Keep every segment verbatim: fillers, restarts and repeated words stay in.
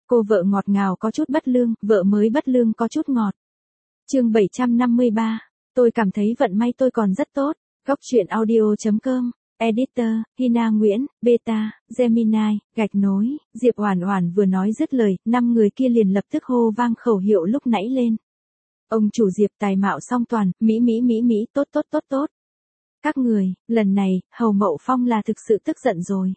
Cô vợ ngọt ngào có chút bất lương, vợ mới bất lương có chút ngọt. Chương bảy trăm năm mươi ba. Tôi cảm thấy vận may tôi còn rất tốt. Góc truyện audio chấm com. Editor, Hina Nguyễn, Beta, Gemini, gạch nối. Diệp Oản Oản vừa nói dứt lời, năm người kia liền lập tức hô vang khẩu hiệu lúc nãy lên. Ông chủ Diệp tài mạo song toàn, mỹ mỹ mỹ mỹ, tốt tốt tốt tốt. Các người, lần này, Hầu Mậu Phong là thực sự tức giận rồi.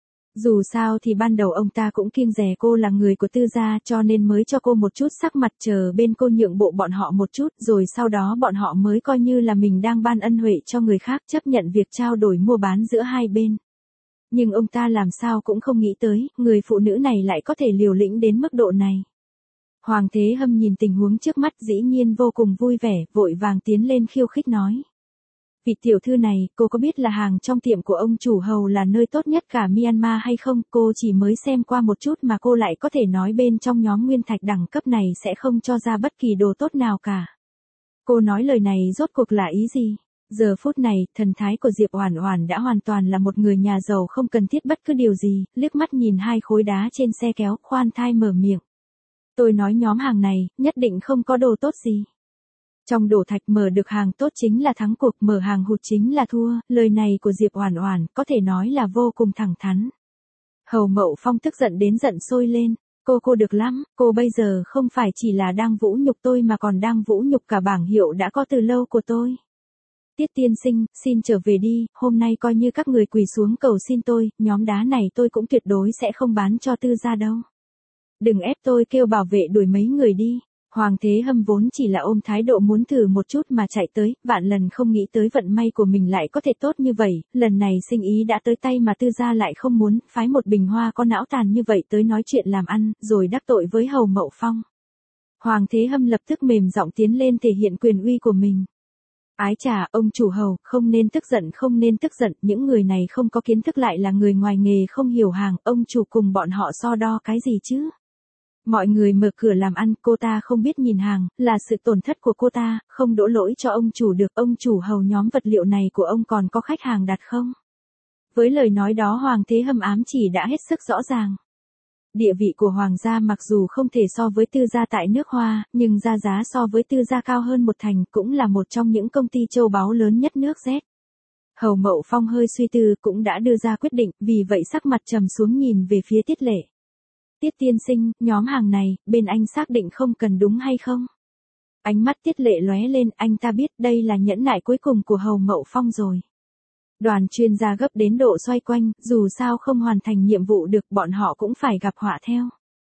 Dù sao thì ban đầu ông ta cũng kiêng dè cô là người của Tư gia cho nên mới cho cô một chút sắc mặt chờ bên cô nhượng bộ bọn họ một chút rồi sau đó bọn họ mới coi như là mình đang ban ân huệ cho người khác chấp nhận việc trao đổi mua bán giữa hai bên. Nhưng ông ta làm sao cũng không nghĩ tới, người phụ nữ này lại có thể liều lĩnh đến mức độ này. Hoàng Thế Hâm nhìn tình huống trước mắt dĩ nhiên vô cùng vui vẻ, vội vàng tiến lên khiêu khích nói. Vị tiểu thư này, cô có biết là hàng trong tiệm của ông chủ Hầu là nơi tốt nhất cả Myanmar hay không? Cô chỉ mới xem qua một chút mà cô lại có thể nói bên trong nhóm nguyên thạch đẳng cấp này sẽ không cho ra bất kỳ đồ tốt nào cả. Cô nói lời này rốt cuộc là ý gì? Giờ phút này, thần thái của Diệp Oản Oản đã hoàn toàn là một người nhà giàu không cần thiết bất cứ điều gì, liếc mắt nhìn hai khối đá trên xe kéo, khoan thai mở miệng. Tôi nói nhóm hàng này, nhất định không có đồ tốt gì. Trong đổ thạch mở được hàng tốt chính là thắng cuộc, mở hàng hụt chính là thua, lời này của Diệp Oản Oản có thể nói là vô cùng thẳng thắn. Hầu Mậu Phong tức giận đến giận sôi lên, cô cô được lắm, cô bây giờ không phải chỉ là đang vũ nhục tôi mà còn đang vũ nhục cả bảng hiệu đã có từ lâu của tôi. Tiết tiên sinh, xin trở về đi, hôm nay coi như các người quỳ xuống cầu xin tôi, nhóm đá này tôi cũng tuyệt đối sẽ không bán cho Tư gia đâu. Đừng ép tôi, kêu bảo vệ đuổi mấy người đi. Hoàng Thế Hâm vốn chỉ là ôm thái độ muốn thử một chút mà chạy tới, vạn lần không nghĩ tới vận may của mình lại có thể tốt như vậy, lần này sinh ý đã tới tay mà Tư gia lại không muốn, phái một bình hoa có não tàn như vậy tới nói chuyện làm ăn, rồi đắc tội với Hầu Mậu Phong. Hoàng Thế Hâm lập tức mềm giọng tiến lên thể hiện quyền uy của mình. Ái chà, ông chủ Hầu, không nên tức giận không nên tức giận, những người này không có kiến thức lại là người ngoài nghề không hiểu hàng, ông chủ cùng bọn họ so đo cái gì chứ? Mọi người mở cửa làm ăn, cô ta không biết nhìn hàng, là sự tổn thất của cô ta, không đổ lỗi cho ông chủ được. Ông chủ Hầu, nhóm vật liệu này của ông còn có khách hàng đặt không? Với lời nói đó Hoàng Thế Hâm ám chỉ đã hết sức rõ ràng. Địa vị của Hoàng gia mặc dù không thể so với Tư gia tại nước Hoa, nhưng ra giá so với Tư gia cao hơn một thành, cũng là một trong những công ty châu báu lớn nhất nước Z. Hầu Mậu Phong hơi suy tư cũng đã đưa ra quyết định, vì vậy sắc mặt trầm xuống nhìn về phía Tiết Lệ. Tiết tiên sinh, nhóm hàng này, bên anh xác định không cần đúng hay không? Ánh mắt Tiết Lệ lóe lên, anh ta biết đây là nhẫn nại cuối cùng của Hầu Mậu Phong rồi. Đoàn chuyên gia gấp đến độ xoay quanh, dù sao không hoàn thành nhiệm vụ được bọn họ cũng phải gặp họa theo.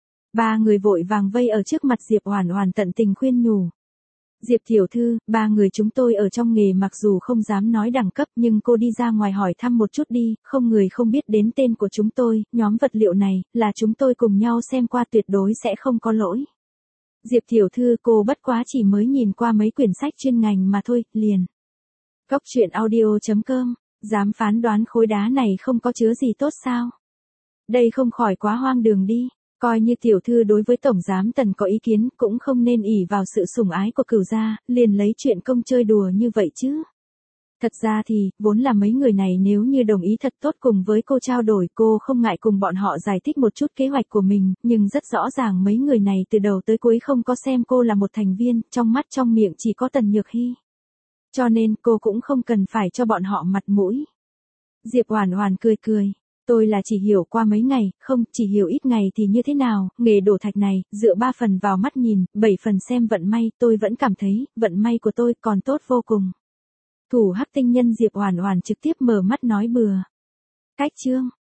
Ba người vội vàng vây ở trước mặt Diệp Oản Oản tận tình khuyên nhủ. Diệp tiểu thư, ba người chúng tôi ở trong nghề mặc dù không dám nói đẳng cấp nhưng cô đi ra ngoài hỏi thăm một chút đi, không người không biết đến tên của chúng tôi, nhóm vật liệu này, là chúng tôi cùng nhau xem qua tuyệt đối sẽ không có lỗi. Diệp tiểu thư, cô bất quá chỉ mới nhìn qua mấy quyển sách chuyên ngành mà thôi, liền. Góc truyện audio chấm com, dám phán đoán khối đá này không có chứa gì tốt sao? Đây không khỏi quá hoang đường đi. Coi như tiểu thư đối với Tổng Giám Tần có ý kiến cũng không nên ỷ vào sự sủng ái của Cửu gia, liền lấy chuyện công chơi đùa như vậy chứ. Thật ra thì, vốn là mấy người này nếu như đồng ý thật tốt cùng với cô trao đổi cô không ngại cùng bọn họ giải thích một chút kế hoạch của mình, nhưng rất rõ ràng mấy người này từ đầu tới cuối không có xem cô là một thành viên, trong mắt trong miệng chỉ có Tần Nhược Hy. Cho nên cô cũng không cần phải cho bọn họ mặt mũi. Diệp Oản Oản cười cười. Tôi là chỉ hiểu qua mấy ngày, không, chỉ hiểu ít ngày thì như thế nào, nghề đổ thạch này, dựa ba phần vào mắt nhìn, bảy phần xem vận may, tôi vẫn cảm thấy, vận may của tôi còn tốt vô cùng. Thủ Hắc tinh nhân Diệp Oản Oản trực tiếp mở mắt nói bừa. Cách chương.